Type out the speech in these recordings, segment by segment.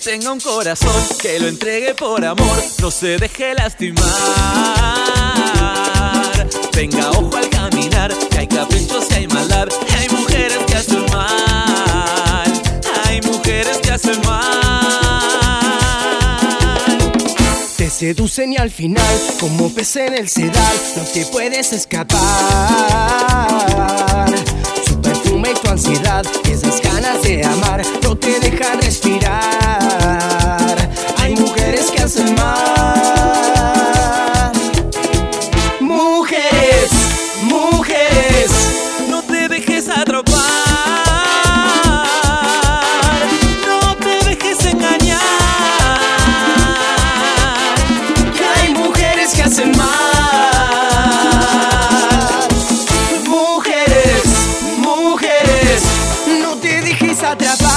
tenga un corazón, que lo entregue por amor, no se deje lastimar. Tenga ojo al caminar, que hay caprichos y hay maldad. Hay mujeres que hacen mal, hay mujeres que hacen mal. Te seducen y al final, como pez en el sedal, no te puedes escapar. Su perfume y tu ansiedad, esas ganas de amar, no te dejan respirar. Hay mujeres que hacen mal. Mujeres, mujeres, no te dejes atrapar, no te dejes engañar. que hay mujeres que hacen mal. Mujeres, mujeres, no te dejes atrapar,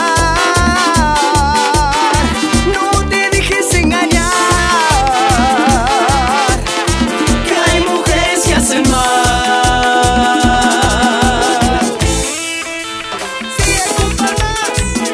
no te dejes engañar, que hay mujeres que hacen mal. Sigue con palmas.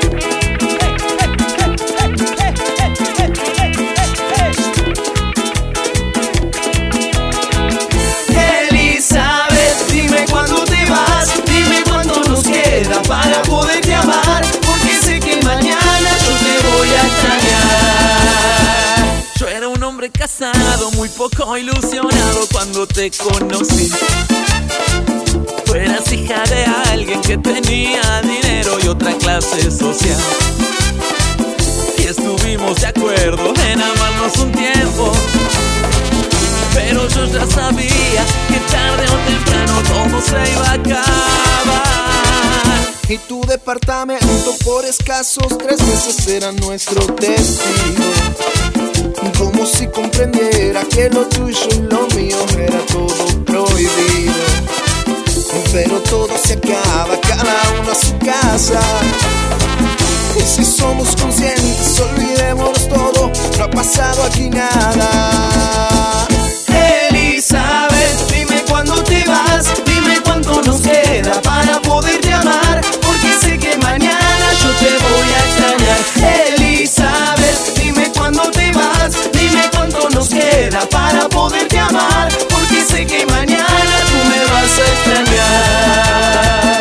Elizabeth, dime cuándo te vas, dime cuándo nos queda para poderte amar, porque sé que mañana yo te voy a extrañar. Yo era un hombre casado, muy poco ilusionado cuando te conocí. Tú eras hija de alguien que tenía dinero y otra clase social, y estuvimos de acuerdo en amarnos un tiempo. Pero yo ya sabía que tarde o temprano todo se iba a acabar. Y tu departamento por escasos 3 meses era nuestro destino. Como si comprendiera que lo tuyo y lo mío era todo prohibido. Pero todo se acaba, cada uno a su casa. Y si somos conscientes, olvidémonos todo, no ha pasado aquí nada. Elizabeth, dime cuándo te vas, dime cuánto nos queda para poderte amar, porque sé que mañana yo te voy a extrañar. Elizabeth, dime cuándo te vas, dime cuánto nos queda para poderte amar, porque sé que mañana tú me vas a extrañar.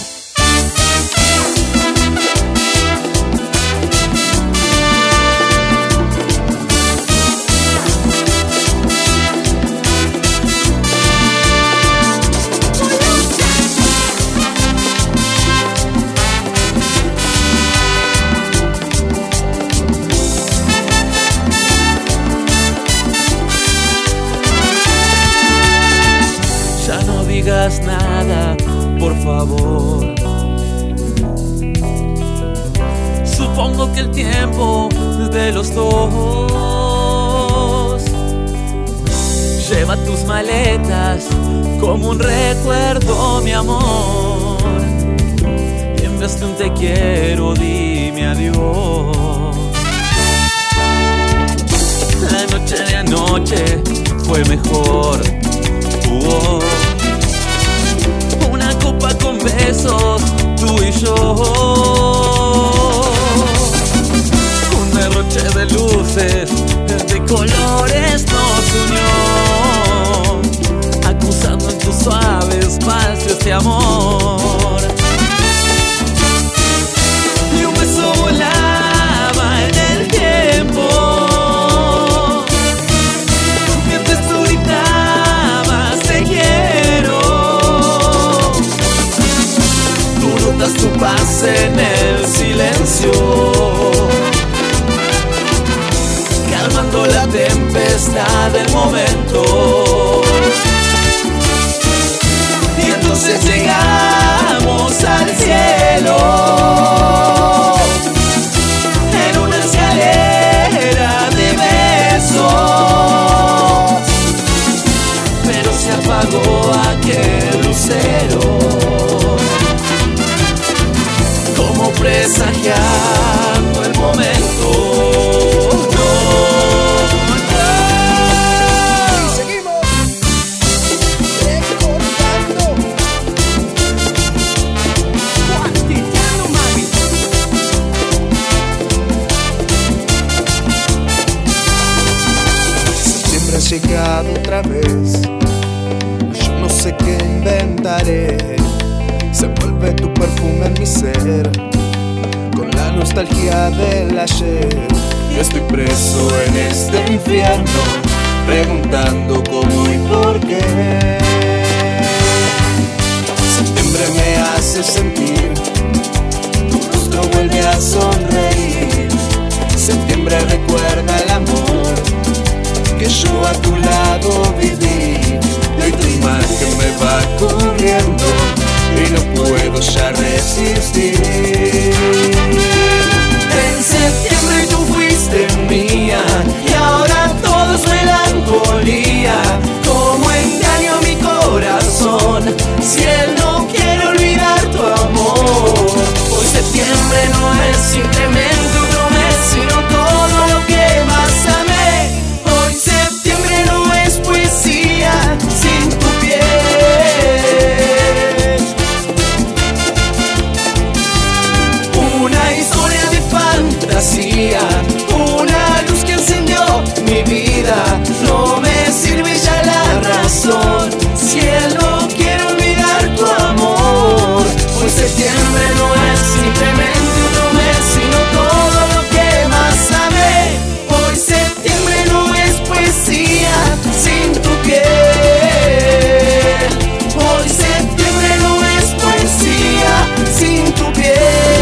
Ya no digas nada, por favor. Supongo que el tiempo es de los dos. Lleva tus maletas como un recuerdo, mi amor. Y en vez de un te quiero, dime adiós. La noche de anoche fue mejor. Una copa con besos, tú y yo. Un derroche de luces, de colores nos unió, acusando en tus suaves pasos de amor. Y un beso volaba en el tiempo, mientras tú gritabas te quiero. Tú notas tu paz en el silencio, calmando la tempestad del momento. Y entonces llegamos al cielo, en una escalera de besos, pero se apagó aquel lucero, como presagiando el momento. otra vez. Yo no sé qué inventaré. Se vuelve tu perfume en mi ser, con la nostalgia del ayer. Yo estoy preso en este infierno, preguntando cómo y por qué. Septiembre me hace sentir, tu rostro vuelve a sonreír. Septiembre recuerda el amor que yo a tu lado viví. Y hoy tu imagen me va cubriendo y no puedo ya resistir. En septiembre tú fuiste mía y ahora todo es melancolía. Como engaño mi corazón si él no quiere olvidar tu amor. Hoy septiembre no es simplemente otro mes, sino todo lo que más amé. Hoy septiembre no es poesía sin tu piel. Una historia de fantasía, una luz que encendió mi vida. No me sirve ya la razón si él no quiere olvidar tu amor. Hoy septiembre no es simplemente otro mes, sino todo lo que más amé. Hoy septiembre no es poesía sin tu piel. Hoy septiembre no es poesía sin tu piel.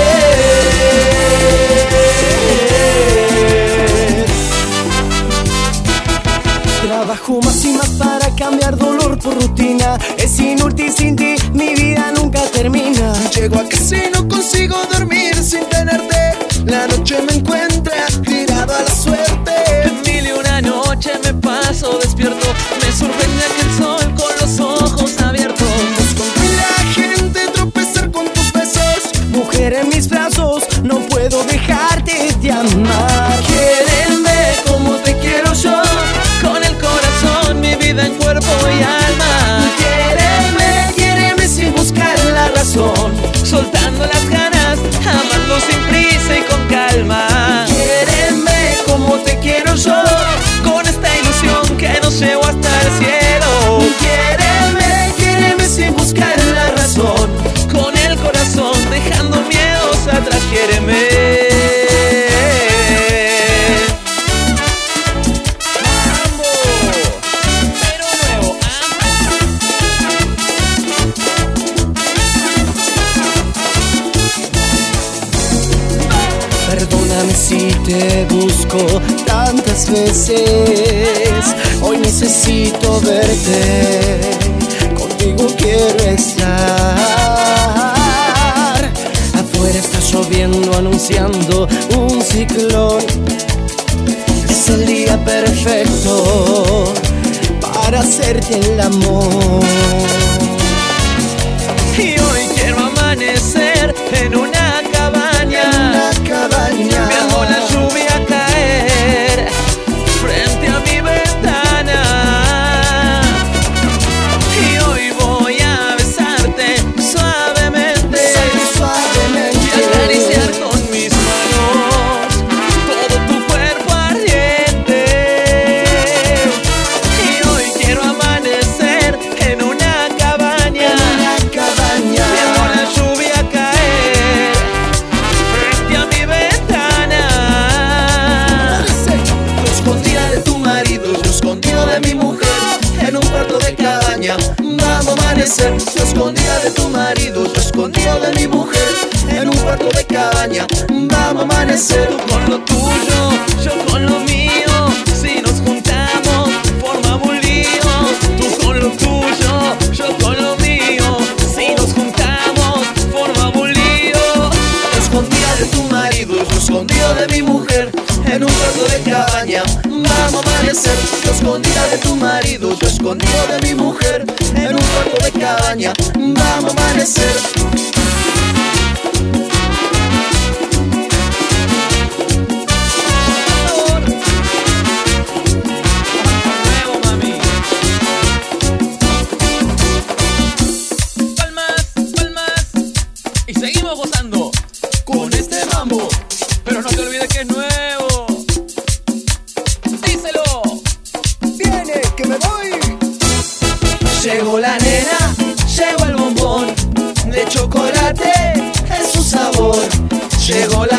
Trabajo más y más para cambiar dolor por rutina. Es inútil sin ti, mi vida nunca termina. Llego a casa y no consigo dormir sin tenerte. La noche me encuentra tirado a la suerte. Mil y una noche me paso despierto, me sorprende aquel sol con los ojos abiertos. Con la gente tropezar con tus besos. Mujer en mis brazos, no puedo dejarte de amar. Quiéreme como te quiero yo, con el corazón, mi vida en cuerpo y alma. Quiéreme, quiéreme sin buscar la razón, Soltando las ganas, amando sin prisa y con calma. quiéreme como te quiero yo, Con esta ilusión que nos llevó hasta el cielo. quiéreme, quiéreme sin buscar la razón. Con el corazón, dejando miedos atrás, quiéreme. Mambo, pero nuevo, Perdóname si te busco tantas veces. Hoy necesito verte, contigo quiero estar. Afuera está lloviendo anunciando un ciclón. Es el día perfecto para hacerte el amor. Y hoy quiero amanecer en una cabaña, viendo la lluvia caer frente a mi ventana. Y hoy voy a besarte suavemente y acariciar con mis manos todo tu cuerpo ardiente. Y hoy quiero amanecer en una cabaña, viendo la lluvia caer frente a mi ventana. Yo escondida de tu marido, yo escondido de mi mujer, en un cuarto de cabaña, vamos a amanecer. Yo escondida de tu marido, yo escondido de mi mujer, en un cuarto de cabaña, vamos a amanecer. Tú con lo tuyo, yo con lo mío, si nos juntamos formamos un lío. Tú con lo tuyo, yo con lo mío, si nos juntamos formamos un lío. Escondida de tu marido, yo escondido de mi mujer, en un cuarto de cabaña, vamos a amanecer. Yo escondida de tu marido, yo escondido de mi mujer, en un cuarto de cabaña, vamos a amanecer. Nuevo, mami. Palmas, palmas. Y seguimos gozando con este mambo. Pero no te olvides que es nuevo. Díselo. Viene, que me voy. Llegó la nena, llegó el bombón de chocolate en su sabor. Llegó la